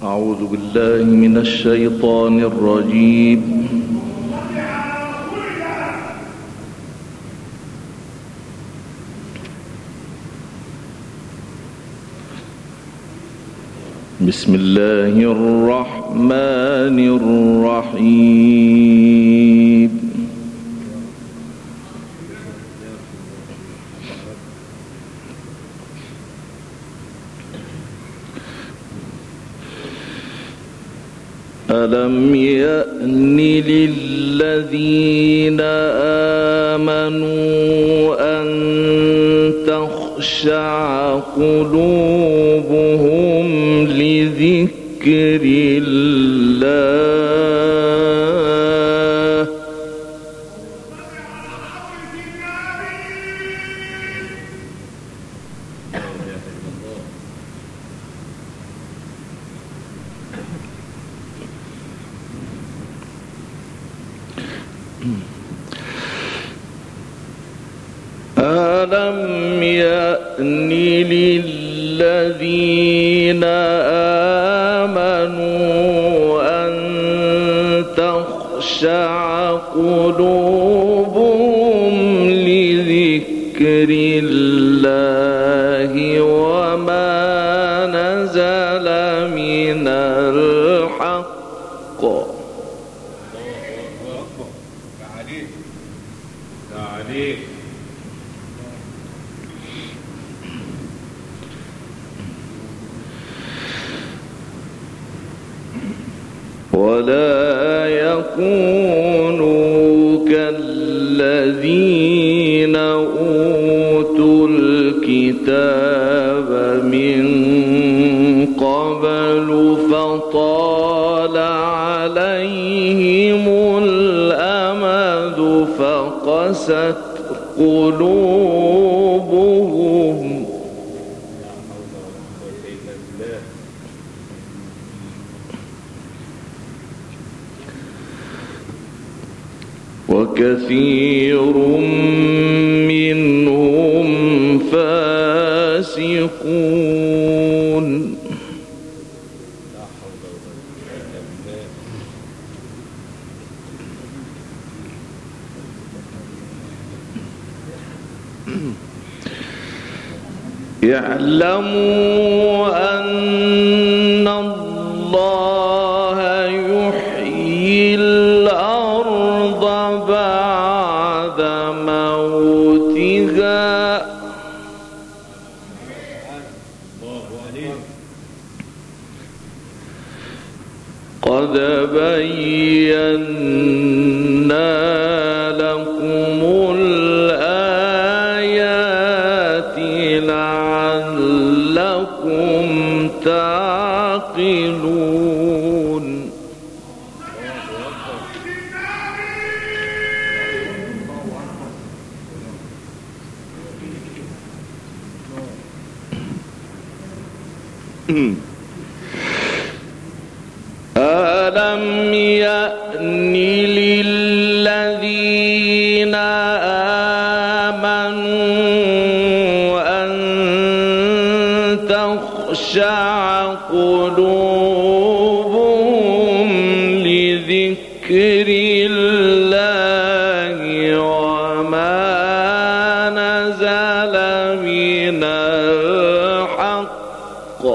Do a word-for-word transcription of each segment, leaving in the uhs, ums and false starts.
أعوذ بالله من الشيطان الرجيم. بسم الله الرحمن الرحيم. ألم يأن للذين آمنوا أن تخشع قلوبهم لذكر الله ألم يأن للذين آمنوا أن تخشع قلوبهم لذكر الله وما نزل من الحق. ولا يكونوا كالذين أوتوا الكتاب من قبل فطال عليهم الأمد فقست قلوبهم وكثير منهم فاسقون. يعلموا أن الله يحيي الأرض بعد موتها قد بينا لكم الآيات لعلكم تعقلون. ألم يأن للذين آمنوا أن تخشع قلوبهم لذكر الله وما نزل من الحق.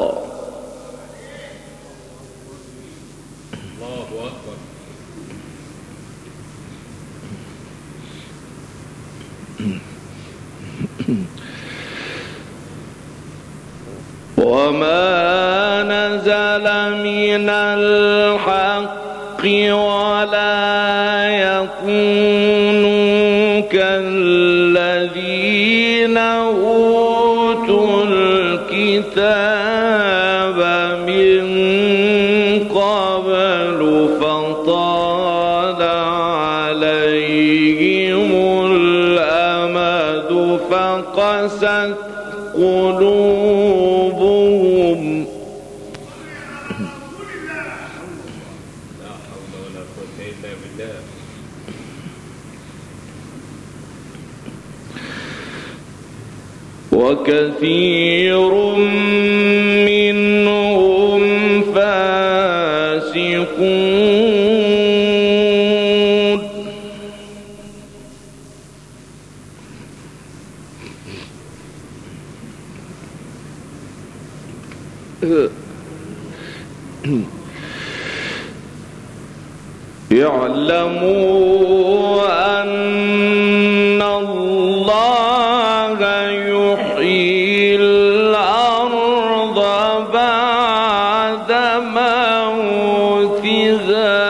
وما نزل من الحق ولا يكونوا كالذين أوتوا الكتاب من قبل فطال عليهم الأمد فقست قلوبهم وكثير منهم فاسقون. اعلموا أن الله يحيي الأرض بعد موتها.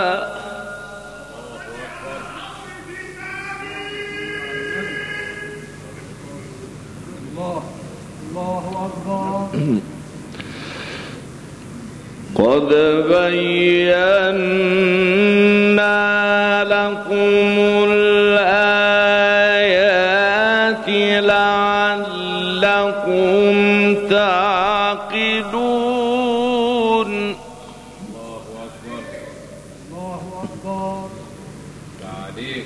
الله الله أكبر. قد بينا لكم الآيات لعلكم تعقلون. الله أكبر الله أكبر. تعليق.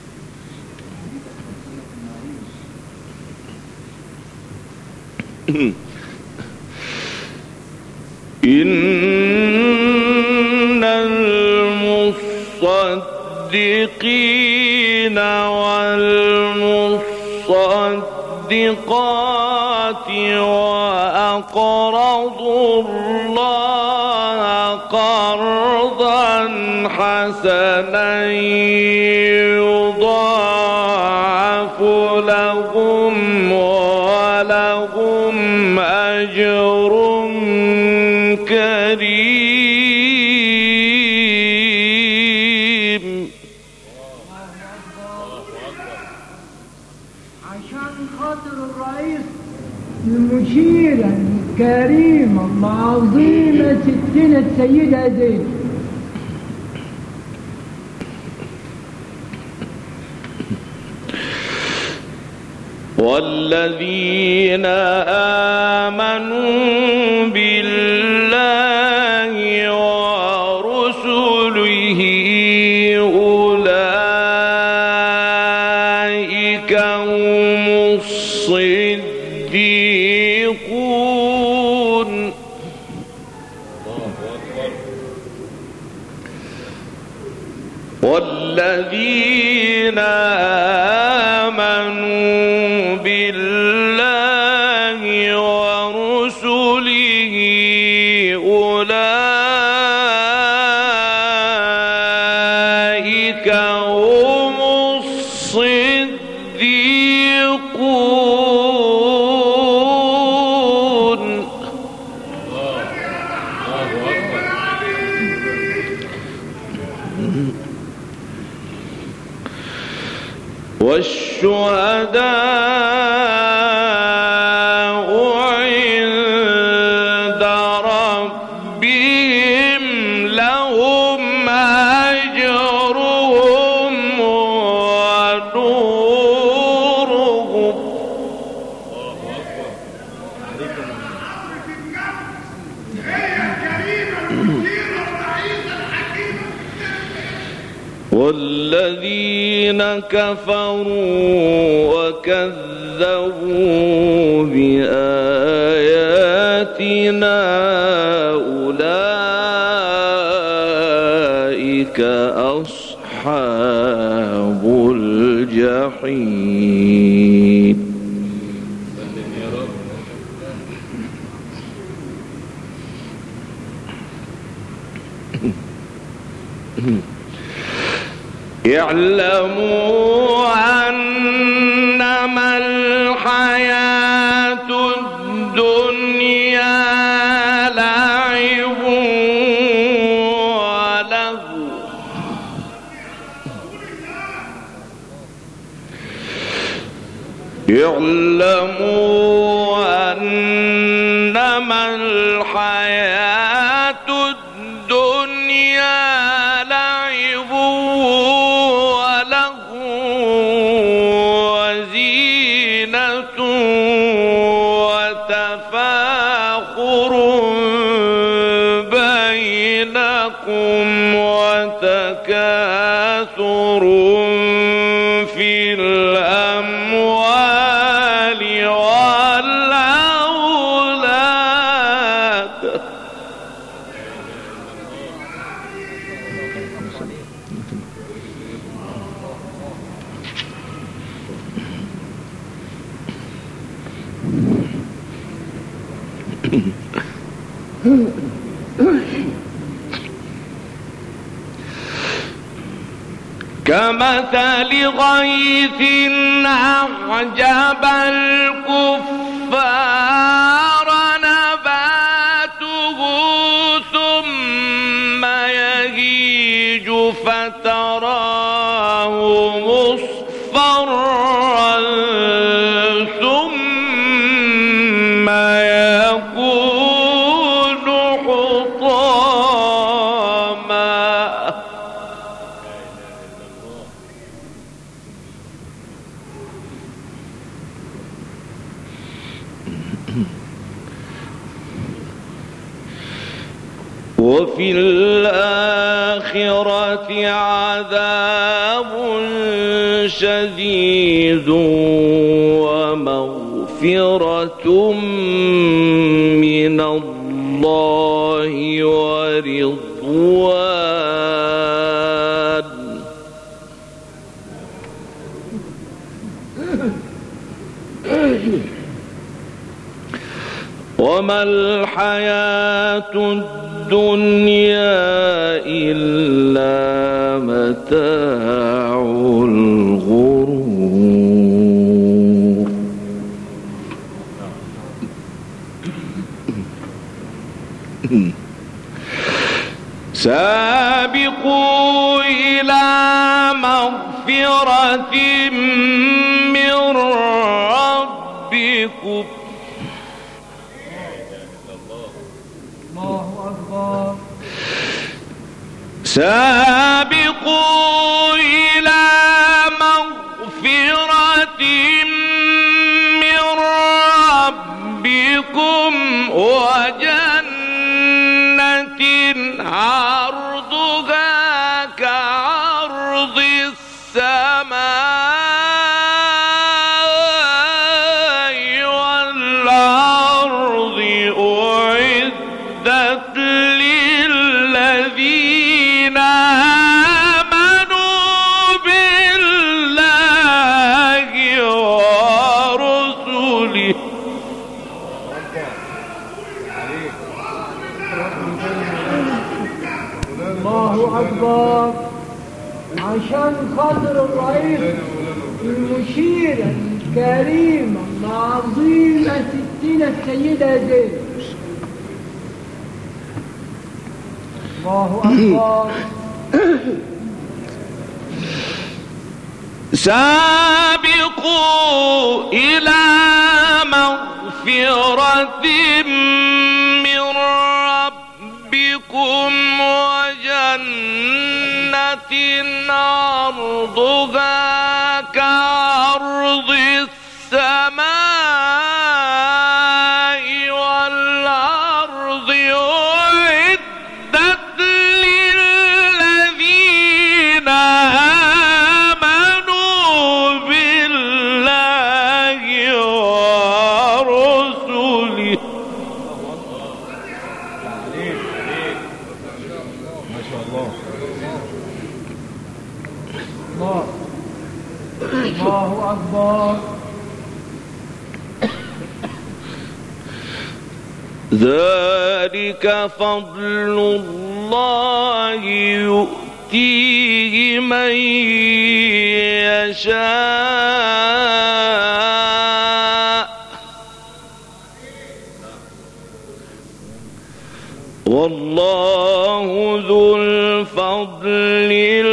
إن المصدقين والمصدقات وأقرضوا الله قرضا حسنا يضاعف لهم ولهم أجر كريم. عشان خاطر الرئيس المشير الكريم العظيمة ستنا السيدة زينب. والذين آمنوا بالله ورسله أولئك هم الصديقون. والذين آمنوا بالله ورسله أولئك هم الصديقون. والشهداء عند ربهم لهم أجرهم ونورهم. والذين كفروا وكذبوا بآياتنا أولئك أصحاب الجحيم. اعلموا أنما الحياة الدنيا لعب ولهو. اعلموا أنما الحياة الدنيا لعب وزينة وتفاخر بينكم وتكاثر في الأموال والأولاد. كمثل غيث أعجب الكفار نباته ثم يهيج فتراه مصفرا ثم يكون حطاما. وفي الآخرة عذاب شديد ومغفرة من الله ورضوان. وما الحياة الدنيا إلا متاع الغرور. سابقوا إلى مغفرة من ربكم. الله أكبر. سابقوا إلى مغفرة من ربكم وجنة عرضها كعرض السماء والأرض أعدت للذين آمنوا بالله ورسله. الله أكبر. عشان خاطر الرئيس المشير الكريم العظيمة ستنا السيدة زينب. الله أكبر. سابقوا إلى مغفرة من ربكم وجنة عرضها كعرض السماء والأرض أعدت للذين آمنوا بالله ورسله. ما شاء الله. الله الله أكبر. ذلك فضل الله يؤتيه من يشاء والله ذو الفضل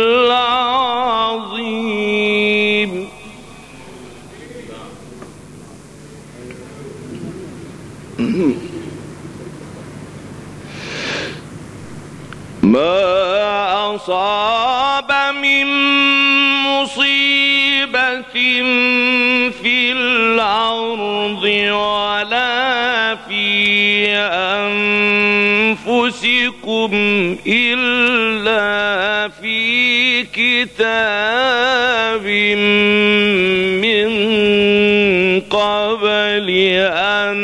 العظيم. ما أصاب من مصيبة في الأرض ولا في أنفسكم إلا في كتاب من قبل أن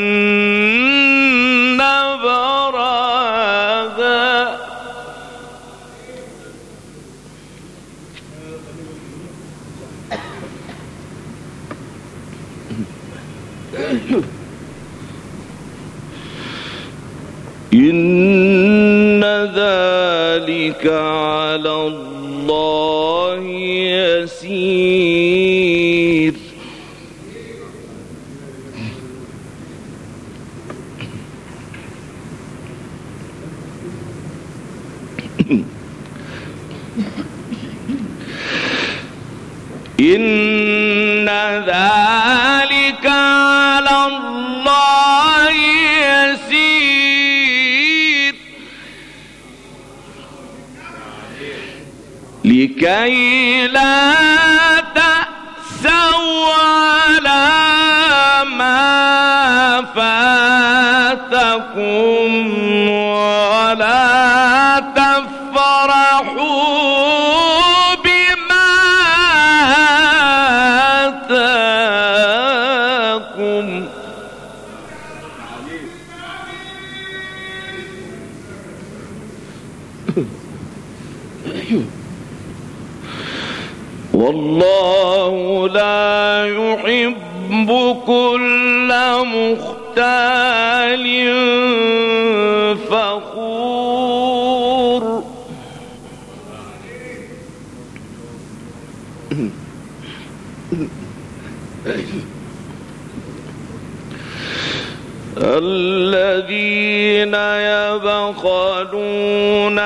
نبرأها. إن ذلك على الله يسير. إن ذلك على الله يسير لكي لا تأسوا على ما فاتكم ولا تفرحوا والله لا يحب كل مختال فخور. الذين يبخلون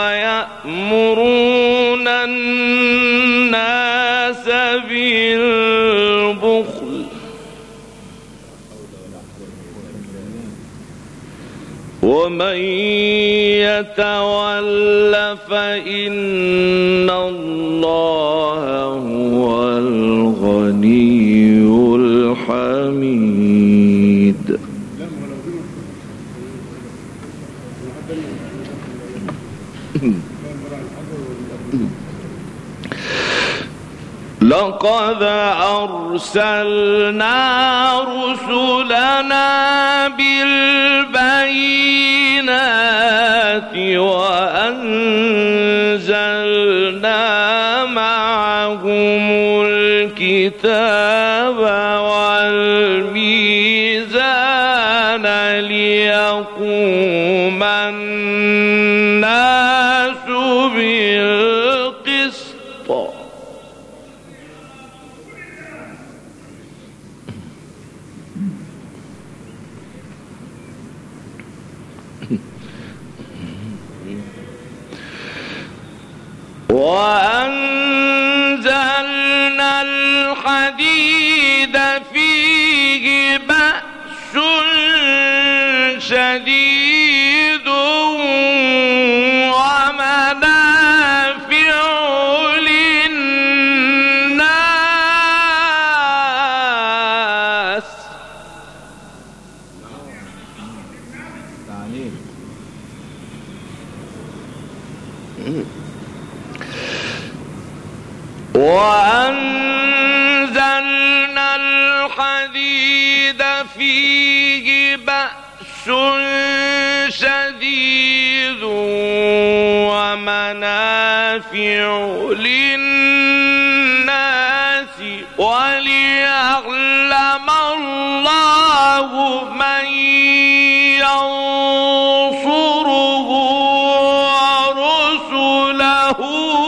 ويأمرون الناس بالبخل ومن يتول فإن الله هو الغني الحميد. لقد أرسلنا رسلنا بالبينات وأنزلنا معهم الكتاب والميزان ليقوم الناس بالقسط وأنزلنا الحديد فيه بأس شديد ومنافع للناس. وأنزلنا الحديد فيه بأس شديد ومنافع للناس وليعلم الله من ينصره ورسله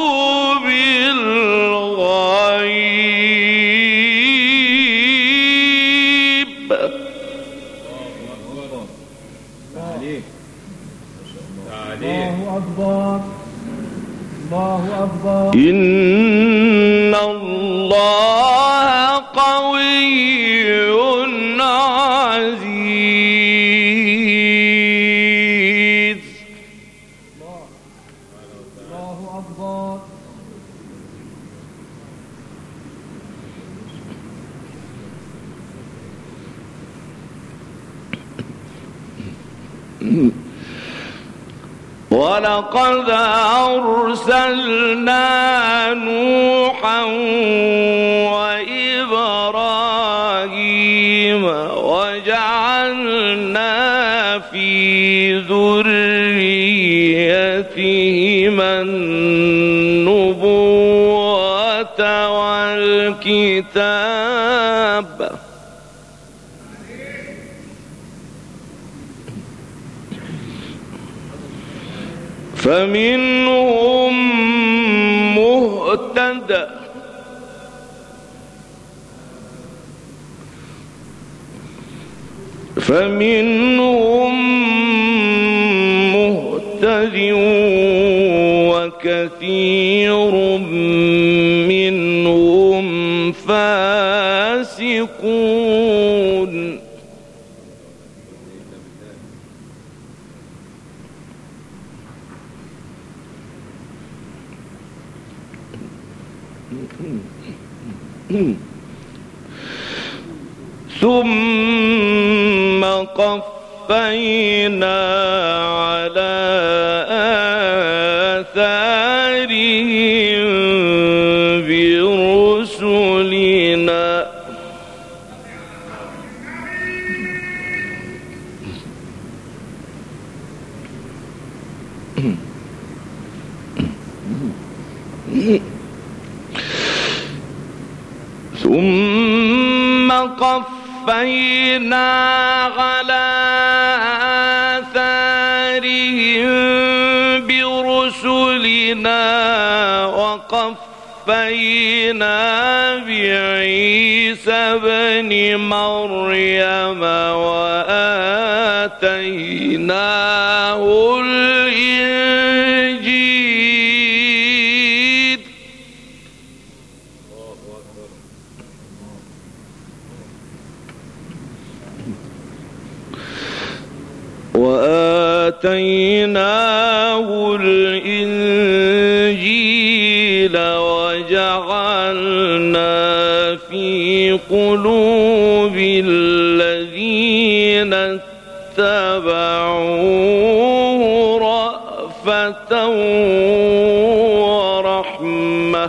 إن الله قوي عزيز. الله أكبر. ولقد أرسلنا نوحا وإبراهيم وجعلنا في ذريتهما النبوة والكتاب فمنهم مهتد فمنهم مهتد وكثير منهم فاسقون. ثم قفينا على آثارهم برسلنا ثم قفينا على آثارهم برسلنا وقفينا بعيسى ابن مريم وآتيناه الإنجيل وآتيناه الإنجيل وجعلنا في قلوب الذين اتبعوه رأفة ورحمة.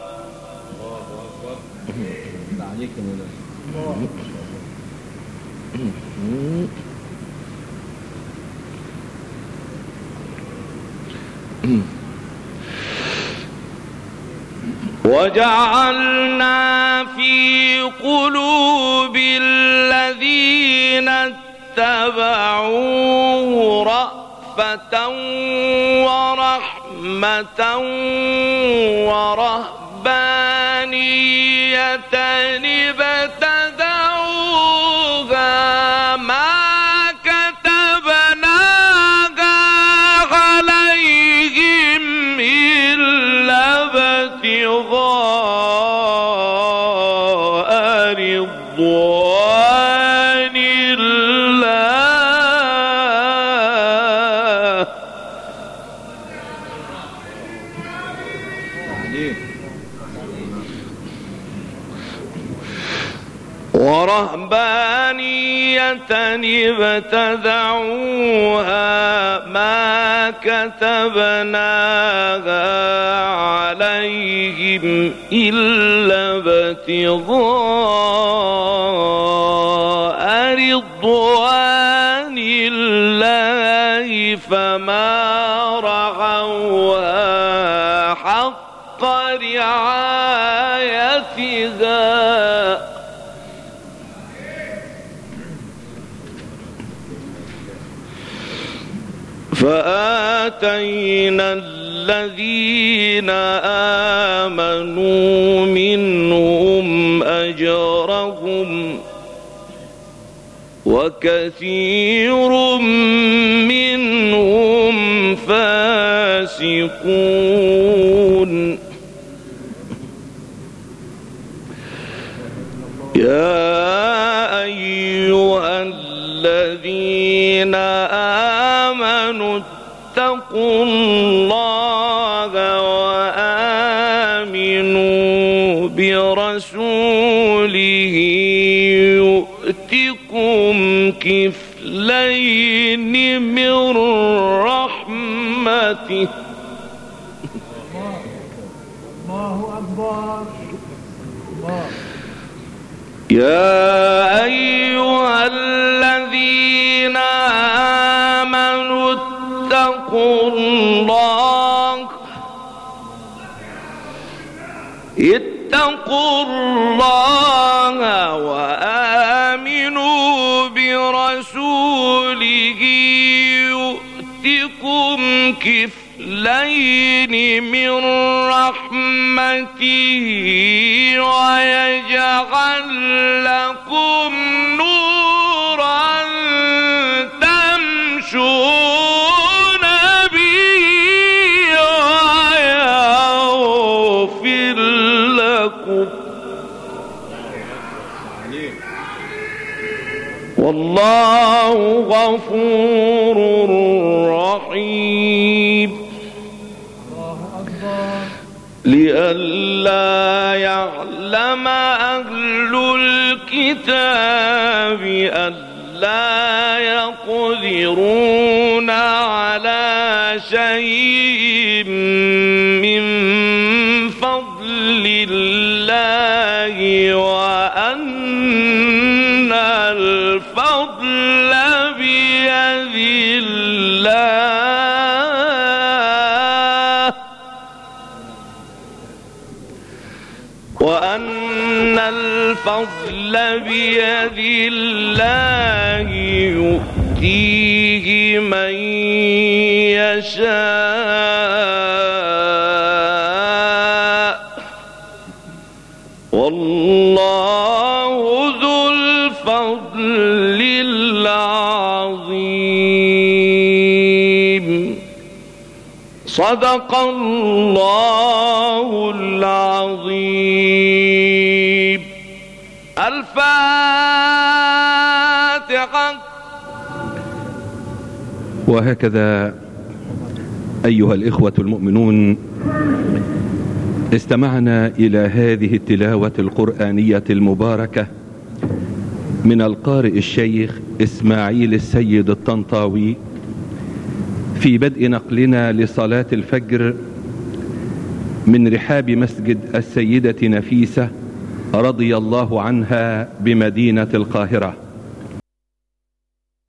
وجعلنا في قلوب الذين اتبعوه رأفة ورحمة ورهبانية ابتدعوها ما كتبناها عليهم إلا ابتغاء رضوان الله ورهبانية ابتدعوها ما كتبناها عليهم إلا ابتغاء رضوان الله فما رعوها حق رعايتها فآتينا الذين آمنوا منهم أجرهم وكثير منهم فاسقون. يا أيها الذين آمنوا اتقوا الله وآمنوا برسوله يؤتكم كفلين من رحمته. الله أكبر. الله. يا أيها الذين آمنوا اتقوا الله اتقوا الله وآمنوا برسوله يؤتكم كفلين كفلين من رحمته ويجعل لكم نورا تمشون به ويغفر لكم والله غفور رحيم. لئلا يعلم أهل الكتاب ألا يقدرون على شيء من فضل الله وأن الفضل بيد الله وأن الفضل بيد الله يؤتيه من يشاء والله ذو الفضل العظيم. صدق الله العظيم. الفاتحة. وهكذا أيها الإخوة المؤمنون، استمعنا إلى هذه التلاوة القرآنية المباركة من القارئ الشيخ إسماعيل السيد الطنطاوي في بدء نقلنا لصلاة الفجر من رحاب مسجد السيدة نفيسة رضي الله عنها بمدينة القاهرة.